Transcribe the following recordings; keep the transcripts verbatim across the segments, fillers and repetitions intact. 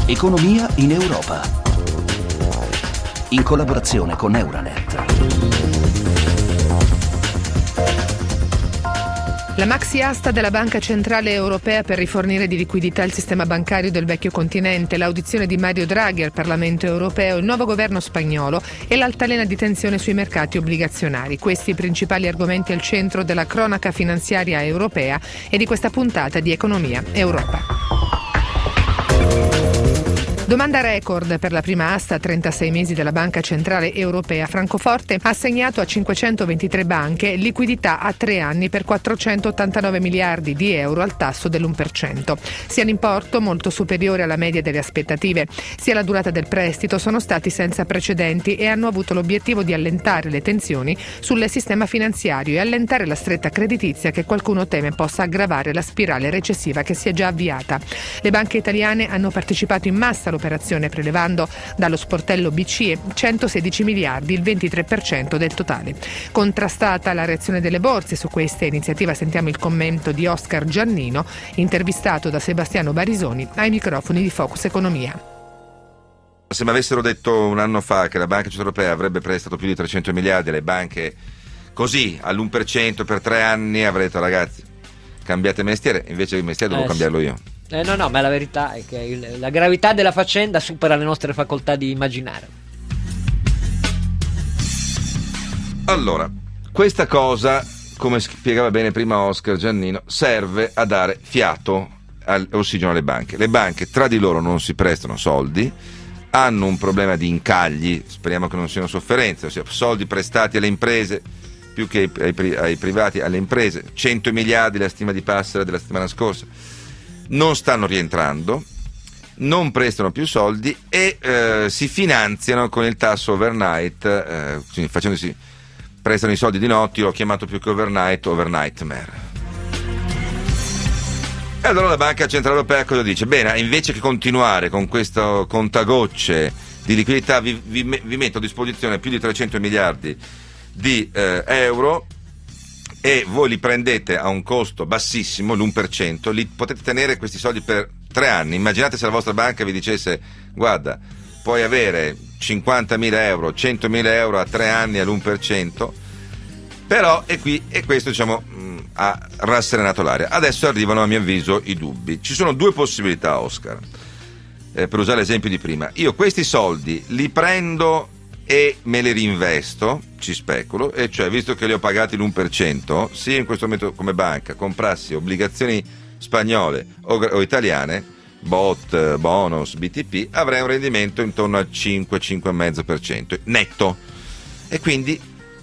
Economia in Europa. In collaborazione con Euranet. La maxi asta della Banca Centrale Europea per rifornire di liquidità il sistema bancario del vecchio continente, l'audizione di Mario Draghi al Parlamento Europeo, il nuovo governo spagnolo e l'altalena di tensione sui mercati obbligazionari. Questi i principali argomenti al centro della cronaca finanziaria europea e di questa puntata di Economia Europa. Domanda record per la prima asta a trentasei mesi della Banca Centrale Europea. Francoforte ha assegnato a cinquecentoventitré banche liquidità a tre anni per quattrocentottantanove miliardi di euro al tasso dell'uno per cento. Sia l'importo molto superiore alla media delle aspettative, sia la durata del prestito sono stati senza precedenti e hanno avuto l'obiettivo di allentare le tensioni sul sistema finanziario e allentare la stretta creditizia che qualcuno teme possa aggravare la spirale recessiva che si è già avviata. Le banche italiane hanno partecipato in massa operazione prelevando dallo sportello B C E centosedici miliardi, il ventitré per cento del totale. Contrastata la reazione delle borse su questa iniziativa, sentiamo il commento di Oscar Giannino, intervistato da Sebastiano Barisoni ai microfoni di Focus Economia. Se mi avessero detto un anno fa che la Banca Centrale Europea avrebbe prestato più di trecento miliardi alle banche così all'uno per cento per tre anni, avrei detto ragazzi cambiate mestiere, invece il mestiere devo eh, cambiarlo io. Eh, no, no, ma la verità è che il, la gravità della faccenda supera le nostre facoltà di immaginare. Allora, questa cosa, come spiegava bene prima Oscar Giannino, serve a dare fiato all'ossigeno alle banche. Le banche tra di loro non si prestano soldi, hanno un problema di incagli, speriamo che non siano sofferenze, ossia soldi prestati alle imprese più che ai, ai, ai privati, alle imprese, cento miliardi la stima di Passera della settimana scorsa. Non stanno rientrando, non prestano più soldi e eh, si finanziano con il tasso overnight, eh, quindi facendosi prestano i soldi di notte. Io l'ho chiamato più che overnight, overnightmare. E allora la Banca Centrale Europea cosa dice? Bene, invece che continuare con questo contagocce di liquidità, vi, vi, vi metto a disposizione più di trecento miliardi di eh, euro e voi li prendete a un costo bassissimo, l'uno per cento, li potete tenere questi soldi per tre anni. Immaginate se la vostra banca vi dicesse guarda, puoi avere cinquantamila euro, centomila euro a tre anni all'uno per cento, però è qui, e questo diciamo ha rasserenato l'aria. Adesso arrivano a mio avviso i dubbi. Ci sono due possibilità, Oscar, eh, per usare l'esempio di prima. Io questi soldi li prendo e me le reinvesto, ci speculo, e cioè visto che li ho pagati l'uno per cento, se io in questo momento come banca comprassi obbligazioni spagnole o, o italiane, B O T, bonus, B T P, avrei un rendimento intorno al cinque cinque virgola cinque per cento netto, e quindi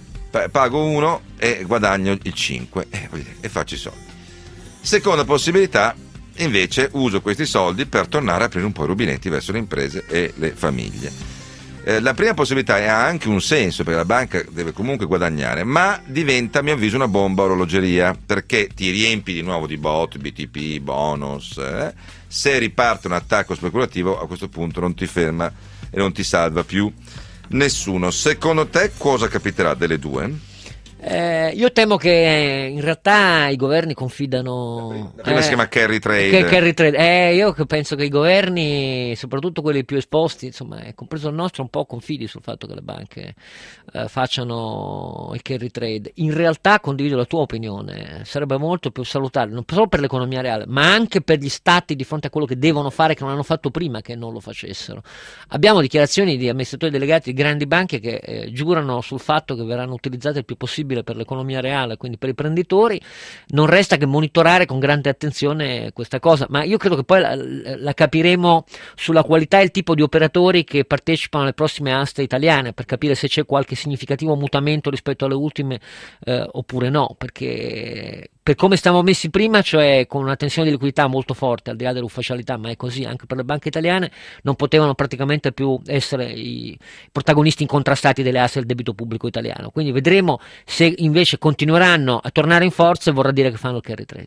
pago uno e guadagno il cinque e, e faccio i soldi. Seconda possibilità, invece uso questi soldi per tornare a aprire un po' i rubinetti verso le imprese e le famiglie. Eh, la prima possibilità ha anche un senso, perché la banca deve comunque guadagnare, ma diventa a mio avviso una bomba a orologeria, perché ti riempi di nuovo di B O T, B T P, bonus, eh? Se riparte un attacco speculativo a questo punto non ti ferma e non ti salva più nessuno. Secondo te cosa capiterà delle due? Eh, io temo che in realtà i governi confidano. La prima eh, si chiama carry trade. Che, carry trade. Eh, io penso che i governi, soprattutto quelli più esposti, insomma, compreso il nostro, un po' confidi sul fatto che le banche eh, facciano il carry trade. In realtà condivido la tua opinione, sarebbe molto più salutare, non solo per l'economia reale, ma anche per gli stati di fronte a quello che devono fare, che non hanno fatto prima che non lo facessero. Abbiamo dichiarazioni di amministratori delegati di grandi banche che eh, giurano sul fatto che verranno utilizzate il più possibile per l'economia reale, quindi per i imprenditori. Non resta che monitorare con grande attenzione questa cosa, ma io credo che poi la, la capiremo sulla qualità e il tipo di operatori che partecipano alle prossime aste italiane, per capire se c'è qualche significativo mutamento rispetto alle ultime eh, oppure no, perché per come stavamo messi prima, cioè con una tensione di liquidità molto forte al di là dell'ufficialità, ma è così anche per le banche italiane, non potevano praticamente più essere i protagonisti incontrastati delle aste del debito pubblico italiano. Quindi vedremo se invece continueranno a tornare in forza, vorrà dire che fanno il carry trade.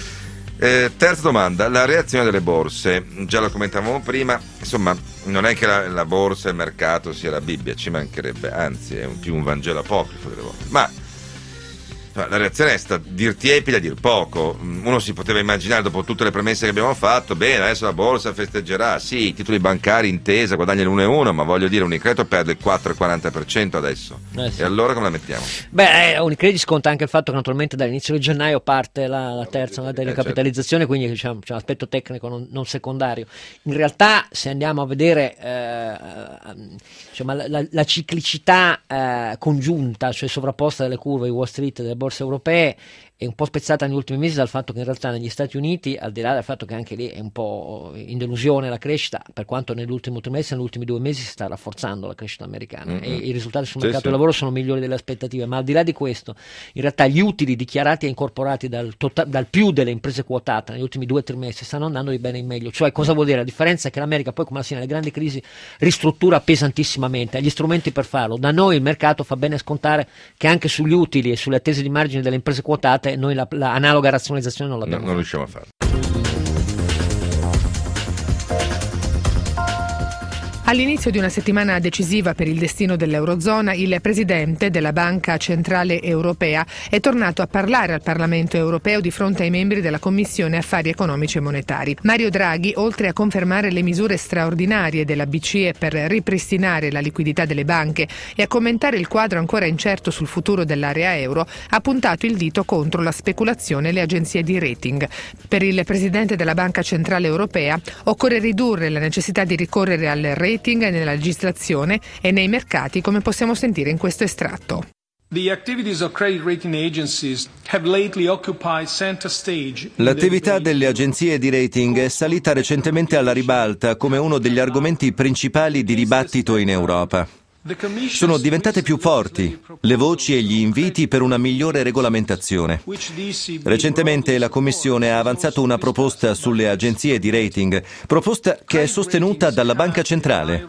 Eh, terza domanda, la reazione delle borse, già lo commentavamo prima, insomma non è che la, la borsa e il mercato sia la Bibbia, ci mancherebbe, anzi è un, più un Vangelo apocrifo delle volte, ma La reazione è stata dir tiepida, dir poco. Uno si poteva immaginare, dopo tutte le premesse che abbiamo fatto, bene, adesso la borsa festeggerà, sì, i titoli bancari intesa guadagnano l'uno e uno, ma voglio dire, Unicredit perde il quattro virgola quaranta per cento adesso. Eh sì. E allora come la mettiamo? Beh, eh, Unicredit sconta anche il fatto che naturalmente dall'inizio di gennaio parte la, la terza la decapitalizzazione, eh, certo. Quindi diciamo, c'è un aspetto tecnico non, non secondario. In realtà, se andiamo a vedere eh, diciamo, la, la, la ciclicità eh, congiunta, cioè sovrapposta delle curve di Wall Street e delle borse europee, è un po' spezzata negli ultimi mesi dal fatto che in realtà negli Stati Uniti, al di là del fatto che anche lì è un po' in delusione la crescita, per quanto nell'ultimo trimestre, negli ultimi due mesi si sta rafforzando la crescita americana, mm-hmm. e i risultati sul mercato sì, del lavoro sì. sono migliori delle aspettative, ma al di là di questo, in realtà gli utili dichiarati e incorporati dal, tota- dal più delle imprese quotate negli ultimi due trimestri stanno andando di bene in meglio. Cioè, cosa vuol dire? La differenza è che l'America poi, come la sia nelle grandi crisi, ristruttura pesantissimamente, ha gli strumenti per farlo. Da noi il mercato fa bene scontare che anche sugli utili e sulle attese di margine delle imprese quotate noi la, la analoga razionalizzazione non l'abbiamo. No, non riusciamo a farlo. All'inizio di una settimana decisiva per il destino dell'Eurozona, il presidente della Banca Centrale Europea è tornato a parlare al Parlamento europeo di fronte ai membri della Commissione Affari Economici e Monetari. Mario Draghi, oltre a confermare le misure straordinarie della B C E per ripristinare la liquidità delle banche e a commentare il quadro ancora incerto sul futuro dell'area euro, ha puntato il dito contro la speculazione e le agenzie di rating. Per il presidente della Banca Centrale Europea occorre ridurre la necessità di ricorrere al rating nella legislazione e nei mercati, come possiamo sentire in questo estratto. L'attività delle agenzie di rating è salita recentemente alla ribalta come uno degli argomenti principali di dibattito in Europa. Sono diventate più forti le voci e gli inviti per una migliore regolamentazione. Recentemente la Commissione ha avanzato una proposta sulle agenzie di rating, proposta che è sostenuta dalla Banca Centrale.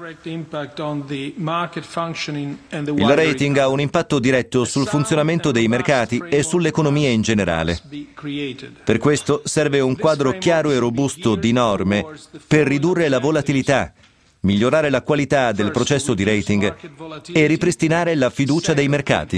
Il rating ha un impatto diretto sul funzionamento dei mercati e sull'economia in generale. Per questo serve un quadro chiaro e robusto di norme per ridurre la volatilità, migliorare la qualità del processo di rating e ripristinare la fiducia dei mercati.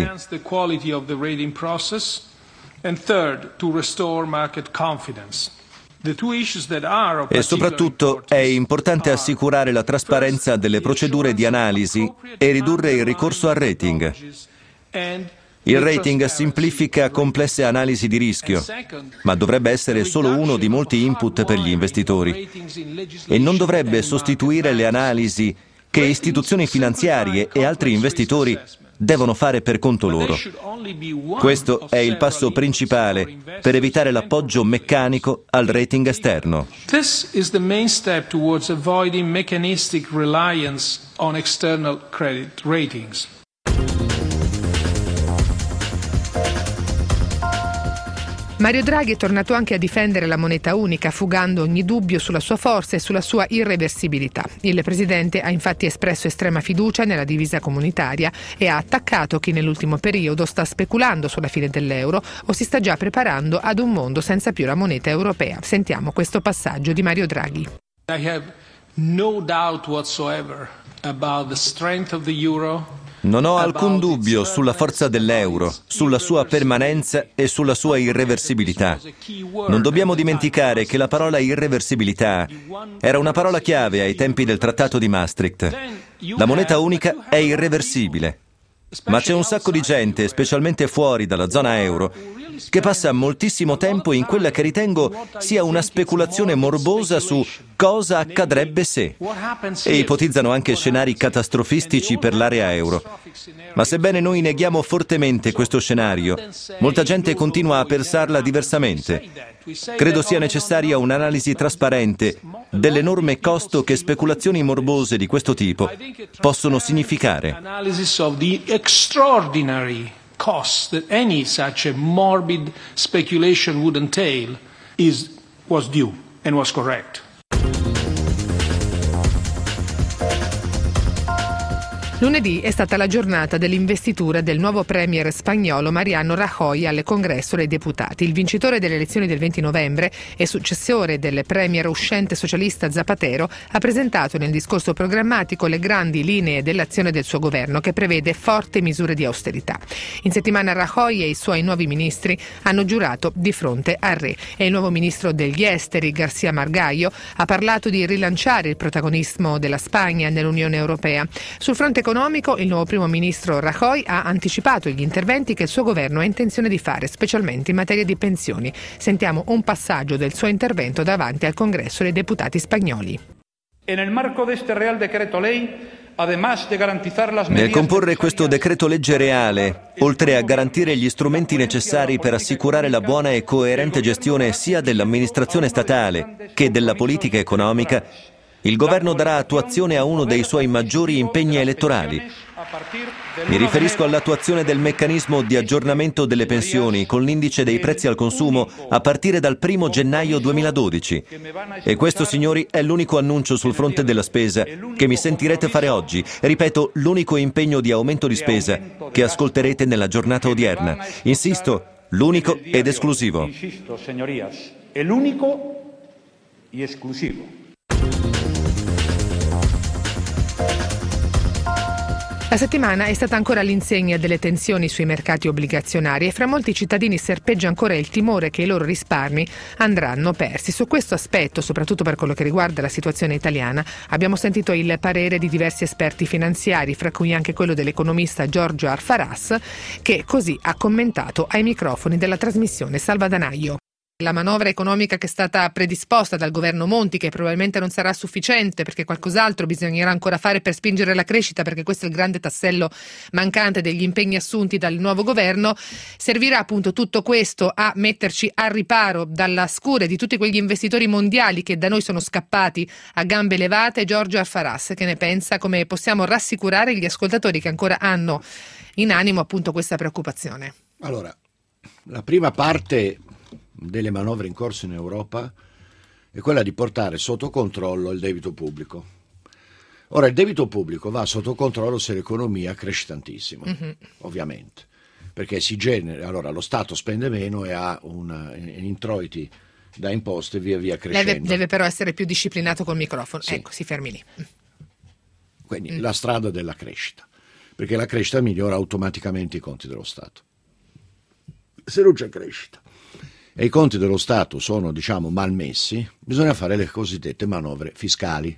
E soprattutto è importante assicurare la trasparenza delle procedure di analisi e ridurre il ricorso al rating. Il rating semplifica complesse analisi di rischio, ma dovrebbe essere solo uno di molti input per gli investitori e non dovrebbe sostituire le analisi che istituzioni finanziarie e altri investitori devono fare per conto loro. Questo è il passo principale per evitare l'appoggio meccanico al rating esterno. This is the main step towards avoiding mechanistic reliance on external credit ratings. Mario Draghi è tornato anche a difendere la moneta unica, fugando ogni dubbio sulla sua forza e sulla sua irreversibilità. Il presidente ha infatti espresso estrema fiducia nella divisa comunitaria e ha attaccato chi nell'ultimo periodo sta speculando sulla fine dell'euro o si sta già preparando ad un mondo senza più la moneta europea. Sentiamo questo passaggio di Mario Draghi. I have no doubt whatsoever about the strength of the euro. Non ho alcun dubbio sulla forza dell'euro, sulla sua permanenza e sulla sua irreversibilità. Non dobbiamo dimenticare che la parola irreversibilità era una parola chiave ai tempi del Trattato di Maastricht. La moneta unica è irreversibile. Ma c'è un sacco di gente, specialmente fuori dalla zona euro, che passa moltissimo tempo in quella che ritengo sia una speculazione morbosa su cosa accadrebbe se, e ipotizzano anche scenari catastrofistici per l'area euro. Ma sebbene noi neghiamo fortemente questo scenario, molta gente continua a pensarla diversamente. Credo sia necessaria un'analisi trasparente dell'enorme costo che speculazioni morbose di questo tipo possono significare. Cost that any such a morbid speculation would entail is was due and was correct. Lunedì è stata la giornata dell'investitura del nuovo premier spagnolo Mariano Rajoy al Congresso dei Deputati. Il vincitore delle elezioni del venti novembre e successore del premier uscente socialista Zapatero ha presentato nel discorso programmatico le grandi linee dell'azione del suo governo, che prevede forti misure di austerità. In settimana Rajoy e i suoi nuovi ministri hanno giurato di fronte al re e il nuovo ministro degli esteri García Margallo ha parlato di rilanciare il protagonismo della Spagna nell'Unione Europea. Sul fronte economico, il nuovo primo ministro Rajoy ha anticipato gli interventi che il suo governo ha intenzione di fare, specialmente in materia di pensioni. Sentiamo un passaggio del suo intervento davanti al Congresso dei Deputati spagnoli. Nel marco di este Real Decreto Ley, nel comporre questo decreto legge reale, oltre a garantire gli strumenti necessari per assicurare la buona e coerente gestione sia dell'amministrazione statale che della politica economica, il governo darà attuazione a uno dei suoi maggiori impegni elettorali. Mi riferisco all'attuazione del meccanismo di aggiornamento delle pensioni con l'indice dei prezzi al consumo a partire dal primo gennaio duemiladodici. E questo, signori, è l'unico annuncio sul fronte della spesa che mi sentirete fare oggi. Ripeto, l'unico impegno di aumento di spesa che ascolterete nella giornata odierna. Insisto, l'unico ed esclusivo. Insisto, señorías, el único y exclusivo. La settimana è stata ancora all'insegna delle tensioni sui mercati obbligazionari e fra molti cittadini serpeggia ancora il timore che i loro risparmi andranno persi. Su questo aspetto, soprattutto per quello che riguarda la situazione italiana, abbiamo sentito il parere di diversi esperti finanziari, fra cui anche quello dell'economista Giorgio Alfaras, che così ha commentato ai microfoni della trasmissione Salvadanaio. La manovra economica che è stata predisposta dal governo Monti, che probabilmente non sarà sufficiente perché qualcos'altro bisognerà ancora fare per spingere la crescita, perché questo è il grande tassello mancante degli impegni assunti dal nuovo governo, servirà appunto tutto questo a metterci al riparo dalla scure di tutti quegli investitori mondiali che da noi sono scappati a gambe levate. Giorgio Alfaras, che ne pensa? Come possiamo rassicurare gli ascoltatori che ancora hanno in animo appunto questa preoccupazione? Allora, la prima parte delle manovre in corso in Europa è quella di portare sotto controllo il debito pubblico. Ora, il debito pubblico va sotto controllo se l'economia cresce tantissimo, mm-hmm. ovviamente, perché si genera, allora lo Stato spende meno e ha un introiti da imposte via via crescendo. Deve, deve però essere più disciplinato col microfono, sì. Ecco, si fermi lì. Quindi mm. la strada della crescita, perché la crescita migliora automaticamente i conti dello Stato. Se non c'è crescita e i conti dello Stato sono, diciamo, malmessi, bisogna fare le cosiddette manovre fiscali.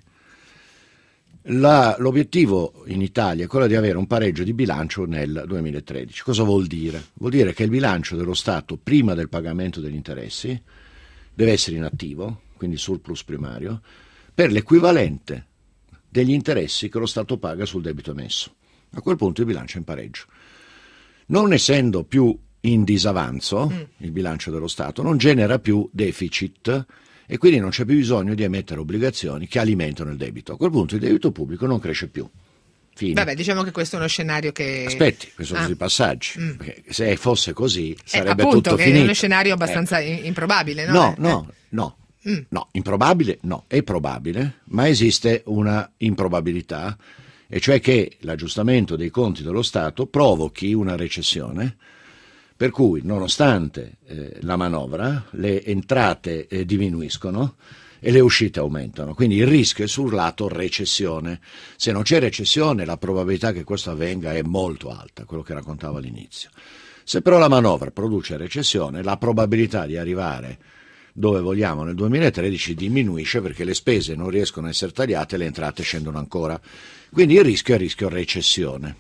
La, l'obiettivo in Italia è quello di avere un pareggio di bilancio nel duemilatredici. Cosa vuol dire? Vuol dire che il bilancio dello Stato, prima del pagamento degli interessi, deve essere in attivo, quindi surplus primario, per l'equivalente degli interessi che lo Stato paga sul debito emesso. A quel punto il bilancio è in pareggio. Non essendo più in disavanzo, mm. il bilancio dello Stato non genera più deficit e quindi non c'è più bisogno di emettere obbligazioni che alimentano il debito. A quel punto il debito pubblico non cresce più. Fine. Vabbè, diciamo che questo è uno scenario che... Aspetti, questi sono ah. i passaggi. Mm. Perché se fosse così sarebbe eh, appunto, tutto che finito. È uno scenario abbastanza eh. improbabile, no? No, eh. no, no. Mm. No, improbabile no, è probabile, ma esiste una improbabilità, e cioè che l'aggiustamento dei conti dello Stato provochi una recessione, per cui nonostante eh, la manovra le entrate eh, diminuiscono e le uscite aumentano, quindi il rischio è sul lato recessione. Se non c'è recessione la probabilità che questo avvenga è molto alta, quello che raccontavo all'inizio. Se però la manovra produce recessione, la probabilità di arrivare dove vogliamo nel duemilatredici diminuisce, perché le spese non riescono a essere tagliate e le entrate scendono ancora. Quindi il rischio è il rischio recessione.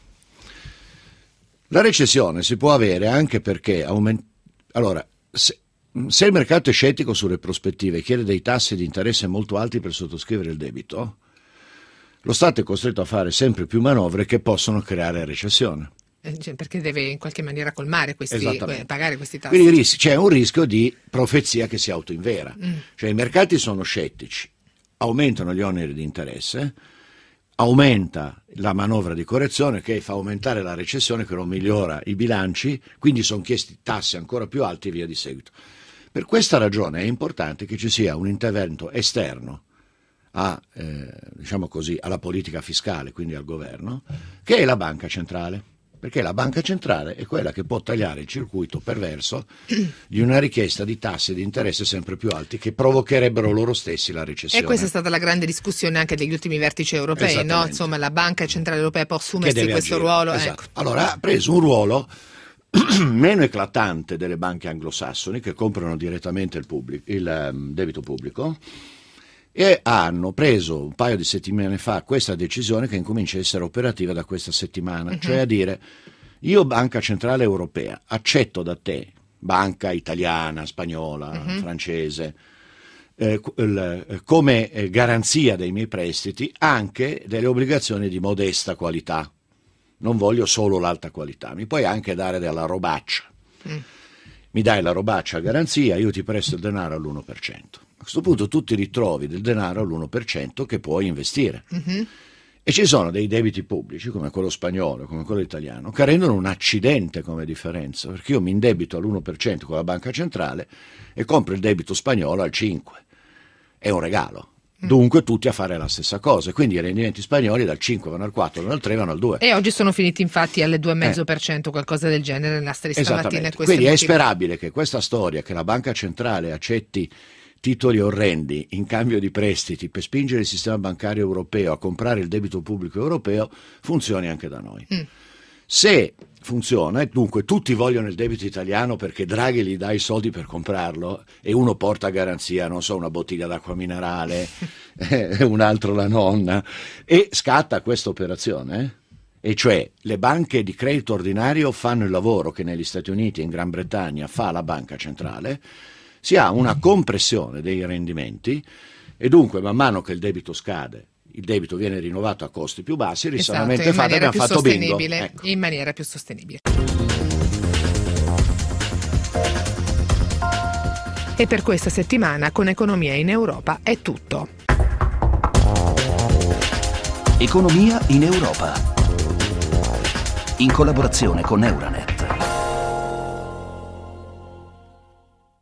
La recessione si può avere anche perché aumenta. Allora, se, se il mercato è scettico sulle prospettive e chiede dei tassi di interesse molto alti per sottoscrivere il debito, lo Stato è costretto a fare sempre più manovre che possono creare recessione. Perché deve in qualche maniera colmare questi, pagare questi tassi. Quindi c'è un rischio di profezia che si autoinvera. Mm. Cioè i mercati sono scettici, aumentano gli oneri di interesse, aumenta la manovra di correzione che fa aumentare la recessione, che non migliora i bilanci, quindi sono chiesti tassi ancora più alti e via di seguito. Per questa ragione è importante che ci sia un intervento esterno a, eh, diciamo così, alla politica fiscale, quindi al governo, che è la banca centrale. Perché la banca centrale è quella che può tagliare il circuito perverso di una richiesta di tassi di interesse sempre più alti che provocherebbero loro stessi la recessione. E questa è stata la grande discussione anche degli ultimi vertici europei, no? Insomma, la Banca Centrale Europea può assumersi questo agire. ruolo. Esatto. Ecco. Allora ha preso un ruolo meno eclatante delle banche anglosassoni che comprano direttamente il, pubblico, il um, debito pubblico, e hanno preso un paio di settimane fa questa decisione che incomincia a essere operativa da questa settimana, uh-huh. cioè a dire: io Banca Centrale Europea accetto da te, banca italiana, spagnola, uh-huh. francese, eh, il, come eh, garanzia dei miei prestiti anche delle obbligazioni di modesta qualità. Non voglio solo l'alta qualità, mi puoi anche dare della robaccia. Mm. Mi dai la robaccia a garanzia, io ti presto il denaro all'uno per cento. A questo punto tu ti ritrovi del denaro all'uno per cento che puoi investire. Mm-hmm. E ci sono dei debiti pubblici, come quello spagnolo, come quello italiano, che rendono un accidente come differenza, perché io mi indebito all'uno per cento con la banca centrale e compro il debito spagnolo al cinque per cento. È un regalo. Dunque tutti a fare la stessa cosa, quindi i rendimenti spagnoli dal cinque vanno al quattro, vanno al tre, vanno al due. E oggi sono finiti infatti alle due virgola cinque per cento, eh. qualcosa del genere nella stessa stamattina. Quindi è sperabile che questa storia, che la banca centrale accetti titoli orrendi in cambio di prestiti per spingere il sistema bancario europeo a comprare il debito pubblico europeo, funzioni anche da noi. Mm. Se funziona, e dunque tutti vogliono il debito italiano perché Draghi gli dà i soldi per comprarlo e uno porta a garanzia, non so, una bottiglia d'acqua minerale, e un altro la nonna, e scatta questa operazione, eh? E cioè le banche di credito ordinario fanno il lavoro che negli Stati Uniti e in Gran Bretagna fa la banca centrale, si ha una compressione dei rendimenti e dunque man mano che il debito scade, il debito viene rinnovato a costi più bassi, il risanamento esatto, è fatto e abbiamo fatto bingo. Ecco. In maniera più sostenibile. E per questa settimana con Economia in Europa è tutto. Economia in Europa. In collaborazione con Euranet.